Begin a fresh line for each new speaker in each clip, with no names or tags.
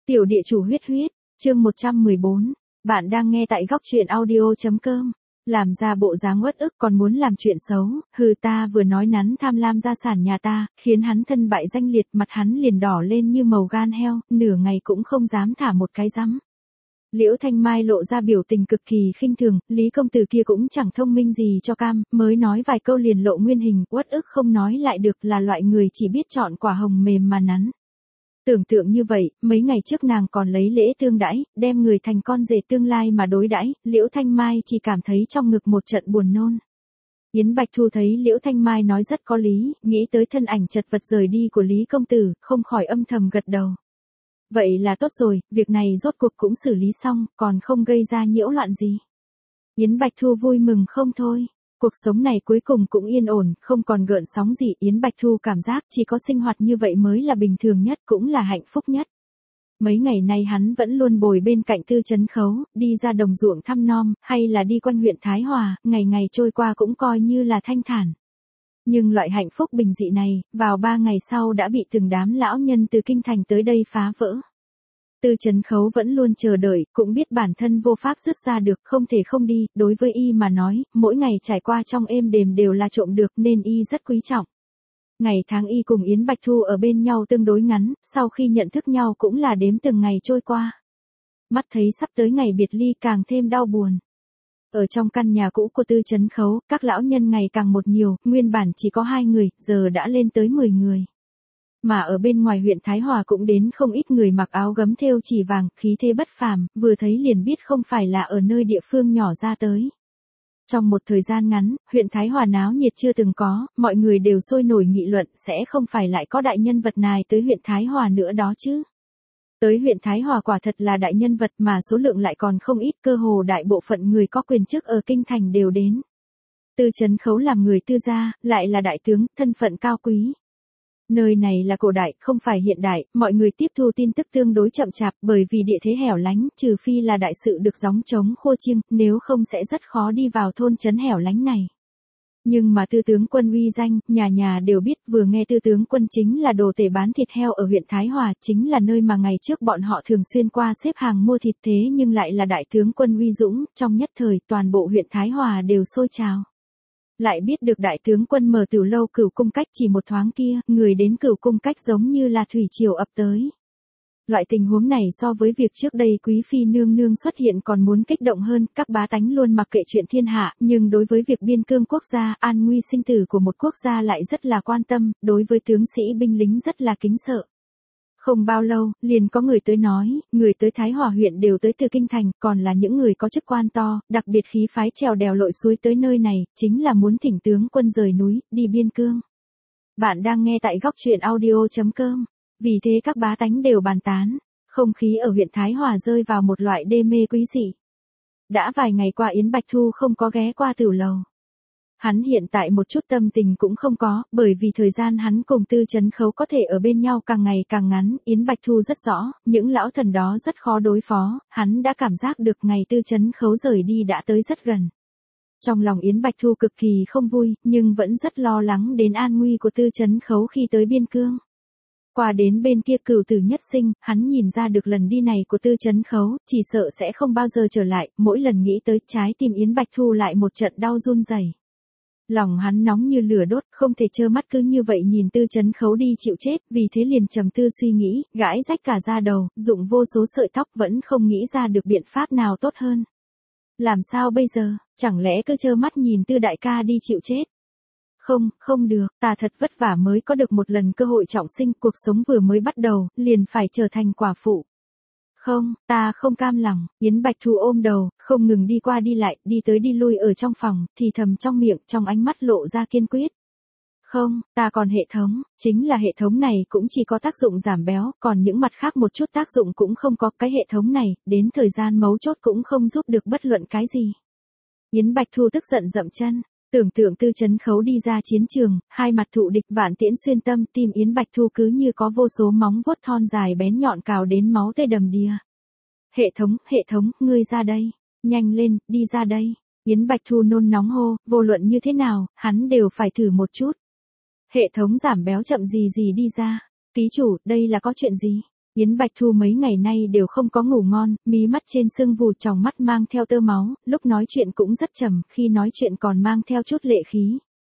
Tiểu địa chủ huyết huyết, chương 114. Bạn đang nghe tại góc truyện audio.com. Làm ra bộ dáng uất ức còn muốn làm chuyện xấu, hừ ta vừa nói nắn tham lam gia sản nhà ta, khiến hắn thân bại danh liệt, mặt hắn liền đỏ lên như màu gan heo, nửa ngày cũng không dám thả một cái rắm. Liễu Thanh Mai lộ ra biểu tình cực kỳ khinh thường, Lý công tử kia cũng chẳng thông minh gì cho cam, mới nói vài câu liền lộ nguyên hình, uất ức không nói lại được, là loại người chỉ biết chọn quả hồng mềm mà nắn. Tưởng tượng như vậy, mấy ngày trước nàng còn lấy lễ tương đãi, đem người thành con rể tương lai mà đối đãi, Liễu Thanh Mai chỉ cảm thấy trong ngực một trận buồn nôn. Yến Bạch Thu thấy Liễu Thanh Mai nói rất có lý, nghĩ tới thân ảnh chật vật rời đi của Lý công tử, không khỏi âm thầm gật đầu. Vậy là tốt rồi, việc này rốt cuộc cũng xử lý xong, còn không gây ra nhiễu loạn gì. Yến Bạch Thu vui mừng không thôi. Cuộc sống này cuối cùng cũng yên ổn, không còn gợn sóng gì. Yến Bạch Thu cảm giác chỉ có sinh hoạt như vậy mới là bình thường nhất, cũng là hạnh phúc nhất. Mấy ngày nay hắn vẫn luôn bồi bên cạnh Tư Chấn Khấu, đi ra đồng ruộng thăm nom, hay là đi quanh huyện Thái Hòa, ngày ngày trôi qua cũng coi như là thanh thản. Nhưng loại hạnh phúc bình dị này, vào 3 ngày sau đã bị từng đám lão nhân từ kinh thành tới đây phá vỡ. Tư Chấn Khấu vẫn luôn chờ đợi, cũng biết bản thân vô pháp dứt ra được, không thể không đi, đối với y mà nói, mỗi ngày trải qua trong êm đềm đều là trộm được nên y rất quý trọng. Ngày tháng y cùng Yến Bạch Thu ở bên nhau tương đối ngắn, sau khi nhận thức nhau cũng là đếm từng ngày trôi qua. Mắt thấy sắp tới ngày biệt ly càng thêm đau buồn. Ở trong căn nhà cũ của Tư Chấn Khấu, các lão nhân ngày càng một nhiều, nguyên bản chỉ có 2 người, giờ đã lên tới 10 người. Mà ở bên ngoài huyện Thái Hòa cũng đến không ít người mặc áo gấm thêu chỉ vàng, khí thế bất phàm, vừa thấy liền biết không phải là ở nơi địa phương nhỏ ra tới. Trong một thời gian ngắn, huyện Thái Hòa náo nhiệt chưa từng có, mọi người đều sôi nổi nghị luận sẽ không phải lại có đại nhân vật này tới huyện Thái Hòa nữa đó chứ. Tới huyện Thái Hòa quả thật là đại nhân vật mà số lượng lại còn không ít, cơ hồ đại bộ phận người có quyền chức ở kinh thành đều đến. Tư Chấn Khấu làm người Tư gia, lại là đại tướng, thân phận cao quý. Nơi này là cổ đại, không phải hiện đại, mọi người tiếp thu tin tức tương đối chậm chạp bởi vì địa thế hẻo lánh, trừ phi là đại sự được gióng trống khô chiêng, nếu không sẽ rất khó đi vào thôn trấn hẻo lánh này. Nhưng mà Tư tướng quân uy danh, nhà nhà đều biết, vừa nghe Tư tướng quân chính là đồ tể bán thịt heo ở huyện Thái Hòa, chính là nơi mà ngày trước bọn họ thường xuyên qua xếp hàng mua thịt, thế nhưng lại là đại tướng quân uy dũng, trong nhất thời toàn bộ huyện Thái Hòa đều sôi trào. Lại biết được đại tướng quân mở Tửu lâu Cửu Cung Cách, chỉ một thoáng kia, người đến Cửu Cung Cách giống như là thủy triều ập tới. Loại tình huống này so với việc trước đây quý phi nương nương xuất hiện còn muốn kích động hơn, các bá tánh luôn mặc kệ chuyện thiên hạ, nhưng đối với việc biên cương quốc gia, an nguy sinh tử của một quốc gia lại rất là quan tâm, đối với tướng sĩ binh lính rất là kính sợ. Không bao lâu, liền có người tới nói, người tới Thái Hòa huyện đều tới từ kinh thành, còn là những người có chức quan to, đặc biệt khí phái trèo đèo lội suối tới nơi này, chính là muốn thỉnh tướng quân rời núi, đi biên cương. Bạn đang nghe tại góc truyện audio.com. Vì thế các bá tánh đều bàn tán, không khí ở huyện Thái Hòa rơi vào một loại đê mê quý dị. Đã vài ngày qua Yến Bạch Thu không có ghé qua Tửu lầu. Hắn hiện tại một chút tâm tình cũng không có, bởi vì thời gian hắn cùng Tư Chấn Khấu có thể ở bên nhau càng ngày càng ngắn, Yến Bạch Thu rất rõ, những lão thần đó rất khó đối phó, hắn đã cảm giác được ngày Tư Chấn Khấu rời đi đã tới rất gần. Trong lòng Yến Bạch Thu cực kỳ không vui, nhưng vẫn rất lo lắng đến an nguy của Tư Chấn Khấu khi tới biên cương. Qua đến bên kia Cửu Tử Nhất Sinh, hắn nhìn ra được lần đi này của Tư Chấn Khấu, chỉ sợ sẽ không bao giờ trở lại, mỗi lần nghĩ tới trái tim Yến Bạch Thu lại một trận đau run rẩy. Lòng hắn nóng như lửa đốt, không thể trơ mắt cứ như vậy nhìn Tư Chấn Khấu đi chịu chết, vì thế liền trầm tư suy nghĩ, gãi rách cả da đầu, dụng vô số sợi tóc vẫn không nghĩ ra được biện pháp nào tốt hơn. Làm sao bây giờ, chẳng lẽ cứ trơ mắt nhìn Tư đại ca đi chịu chết? Không được, ta thật vất vả mới có được một lần cơ hội trọng sinh, cuộc sống vừa mới bắt đầu, liền phải trở thành quả phụ. Không, ta không cam lòng. Yến Bạch Thu ôm đầu, không ngừng đi qua đi lại, đi tới đi lui ở trong phòng, thì thầm trong miệng, trong ánh mắt lộ ra kiên quyết. Không, ta còn hệ thống, chính là hệ thống này cũng chỉ có tác dụng giảm béo, còn những mặt khác một chút tác dụng cũng không có, cái hệ thống này, đến thời gian mấu chốt cũng không giúp được bất luận cái gì. Yến Bạch Thu tức giận dậm chân. Tưởng tượng Tư Chấn Khấu đi ra chiến trường, hai mặt thụ địch, vạn tiễn xuyên tâm, tim Yến Bạch Thu cứ như có vô số móng vuốt thon dài bén nhọn cào đến máu tê đầm đìa. Hệ thống, ngươi ra đây, nhanh lên, đi ra đây. Yến Bạch Thu nôn nóng hô, vô luận như thế nào, hắn đều phải thử một chút. Hệ thống giảm béo chậm gì đi ra. Ký chủ, đây là có chuyện gì? Yến Bạch Thu mấy ngày nay đều không có ngủ ngon, mí mắt trên sưng vù, tròng mắt mang theo tơ máu, lúc nói chuyện cũng rất trầm, khi nói chuyện còn mang theo chút lệ khí.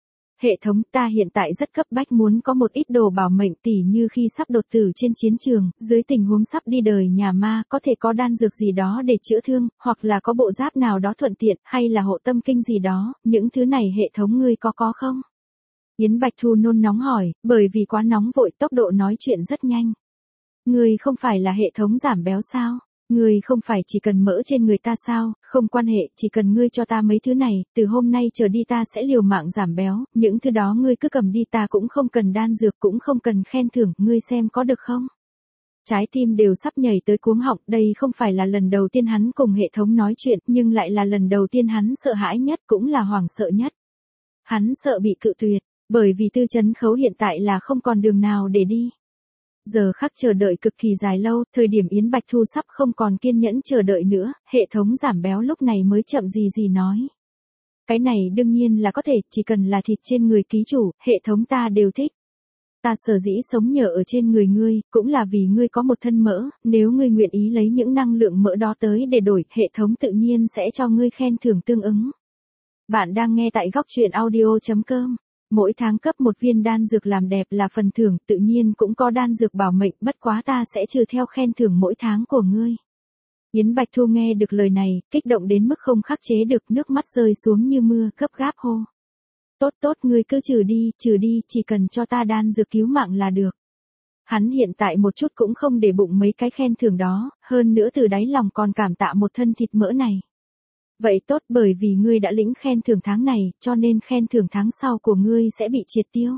Hệ thống, ta hiện tại rất cấp bách muốn có một ít đồ bảo mệnh, tỉ như khi sắp đột tử trên chiến trường, dưới tình huống sắp đi đời nhà ma, có thể có đan dược gì đó để chữa thương, hoặc là có bộ giáp nào đó thuận tiện, hay là hộ tâm kinh gì đó, những thứ này hệ thống ngươi có không? Yến Bạch Thu nôn nóng hỏi, bởi vì quá nóng vội, tốc độ nói chuyện rất nhanh. Ngươi không phải là hệ thống giảm béo sao? Ngươi không phải chỉ cần mỡ trên người ta sao? Không quan hệ, chỉ cần ngươi cho ta mấy thứ này, từ hôm nay trở đi ta sẽ liều mạng giảm béo, những thứ đó ngươi cứ cầm đi, ta cũng không cần đan dược, cũng không cần khen thưởng, ngươi xem có được không? Trái tim đều sắp nhảy tới cuống họng, đây không phải là lần đầu tiên hắn cùng hệ thống nói chuyện, nhưng lại là lần đầu tiên hắn sợ hãi nhất, cũng là hoảng sợ nhất. Hắn sợ bị cự tuyệt, bởi vì Tư Chấn Khấu hiện tại là không còn đường nào để đi. Giờ khắc chờ đợi cực kỳ dài lâu, thời điểm Yến Bạch Thu sắp không còn kiên nhẫn chờ đợi nữa, hệ thống giảm béo lúc này mới chậm gì nói. Cái này đương nhiên là có thể, chỉ cần là thịt trên người ký chủ, hệ thống ta đều thích. Ta sở dĩ sống nhờ ở trên người ngươi, cũng là vì ngươi có một thân mỡ, nếu ngươi nguyện ý lấy những năng lượng mỡ đó tới để đổi, hệ thống tự nhiên sẽ cho ngươi khen thưởng tương ứng. Bạn đang nghe tại góc truyện audio.com. Mỗi tháng cấp một viên đan dược làm đẹp là phần thưởng, tự nhiên cũng có đan dược bảo mệnh, bất quá ta sẽ trừ theo khen thưởng mỗi tháng của ngươi. Yến Bạch Thu nghe được lời này, kích động đến mức không khắc chế được, nước mắt rơi xuống như mưa, gấp gáp hô. Tốt, ngươi cứ trừ đi, chỉ cần cho ta đan dược cứu mạng là được. Hắn hiện tại một chút cũng không để bụng mấy cái khen thưởng đó, hơn nữa từ đáy lòng còn cảm tạ một thân thịt mỡ này. Vậy tốt, bởi vì ngươi đã lĩnh khen thưởng tháng này, cho nên khen thưởng tháng sau của ngươi sẽ bị triệt tiêu.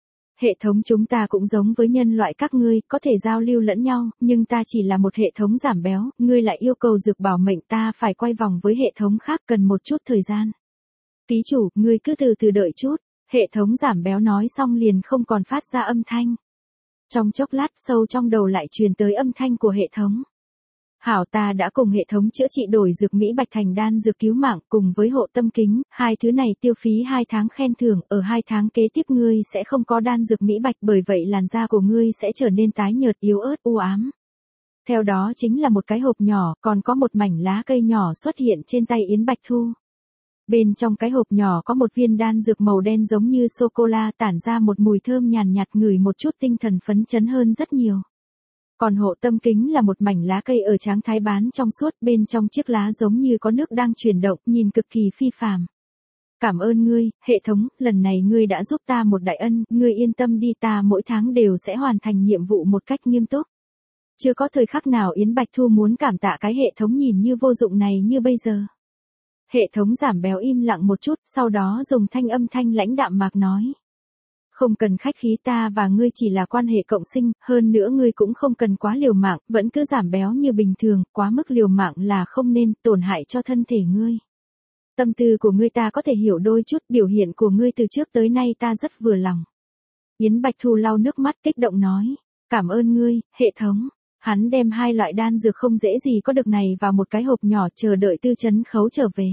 Hệ thống chúng ta cũng giống với nhân loại các ngươi, có thể giao lưu lẫn nhau, nhưng ta chỉ là một hệ thống giảm béo, ngươi lại yêu cầu dược bảo mệnh, ta phải quay vòng với hệ thống khác, cần một chút thời gian. Ký chủ, ngươi cứ từ từ đợi chút, hệ thống giảm béo nói xong liền không còn phát ra âm thanh. Trong chốc lát sâu trong đầu lại truyền tới âm thanh của hệ thống. Hảo, ta đã cùng hệ thống chữa trị đổi dược Mỹ Bạch thành đan dược cứu mạng cùng với hộ tâm kính, hai thứ này tiêu phí 2 tháng khen thưởng, ở 2 tháng kế tiếp ngươi sẽ không có đan dược Mỹ Bạch, bởi vậy làn da của ngươi sẽ trở nên tái nhợt, yếu ớt, u ám. Theo đó chính là một cái hộp nhỏ, còn có một mảnh lá cây nhỏ xuất hiện trên tay Yến Bạch Thu. Bên trong cái hộp nhỏ có một viên đan dược màu đen giống như sô-cô-la, tản ra một mùi thơm nhàn nhạt, ngửi một chút tinh thần phấn chấn hơn rất nhiều. Còn hộ tâm kính là một mảnh lá cây ở tráng thái bán trong suốt, bên trong chiếc lá giống như có nước đang chuyển động, nhìn cực kỳ phi phàm. Cảm ơn ngươi, hệ thống, lần này ngươi đã giúp ta một đại ân, ngươi yên tâm đi, ta mỗi tháng đều sẽ hoàn thành nhiệm vụ một cách nghiêm túc. Chưa có thời khắc nào Yến Bạch Thu muốn cảm tạ cái hệ thống nhìn như vô dụng này như bây giờ. Hệ thống giảm béo im lặng một chút, sau đó dùng âm thanh lãnh đạm mạc nói. Không cần khách khí, ta và ngươi chỉ là quan hệ cộng sinh, hơn nữa ngươi cũng không cần quá liều mạng, vẫn cứ giảm béo như bình thường, quá mức liều mạng là không nên, tổn hại cho thân thể ngươi. Tâm tư của ngươi ta có thể hiểu đôi chút, biểu hiện của ngươi từ trước tới nay ta rất vừa lòng. Yến Bạch Thu lau nước mắt kích động nói, cảm ơn ngươi, hệ thống. Hắn đem 2 loại đan dược không dễ gì có được này vào một cái hộp nhỏ, chờ đợi Tư Chấn Khấu trở về.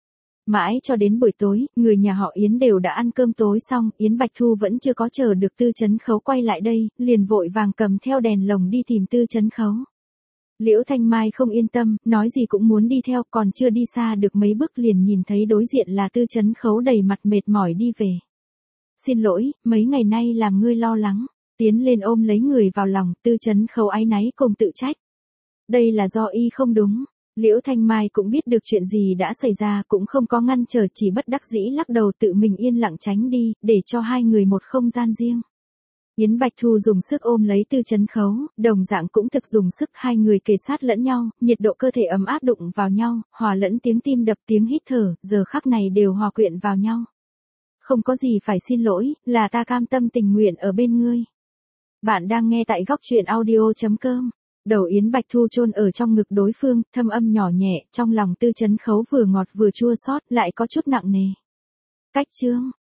Mãi cho đến buổi tối, người nhà họ Yến đều đã ăn cơm tối xong, Yến Bạch Thu vẫn chưa có chờ được Tư Chấn Khấu quay lại đây, liền vội vàng cầm theo đèn lồng đi tìm Tư Chấn Khấu. Liễu Thanh Mai không yên tâm, nói gì cũng muốn đi theo, còn chưa đi xa được mấy bước liền nhìn thấy đối diện là Tư Chấn Khấu đầy mặt mệt mỏi đi về. Xin lỗi, mấy ngày nay làm ngươi lo lắng. Tiến lên ôm lấy người vào lòng, Tư Chấn Khấu áy náy cùng tự trách. Đây là do y không đúng. Liễu Thanh Mai cũng biết được chuyện gì đã xảy ra, cũng không có ngăn trở, chỉ bất đắc dĩ lắc đầu tự mình yên lặng tránh đi, để cho hai người một không gian riêng. Yến Bạch Thu dùng sức ôm lấy Tư Chấn Khấu, đồng dạng cũng thực dùng sức, hai người kề sát lẫn nhau, nhiệt độ cơ thể ấm áp đụng vào nhau, hòa lẫn tiếng tim đập, tiếng hít thở, giờ khắc này đều hòa quyện vào nhau. Không có gì phải xin lỗi, là ta cam tâm tình nguyện ở bên ngươi. Bạn đang nghe tại góc truyện audio.com. Đầu Yến Bạch Thu chôn ở trong ngực đối phương, thâm âm nhỏ nhẹ, trong lòng Tư Chấn Khấu vừa ngọt vừa chua xót, lại có chút nặng nề. Cách chương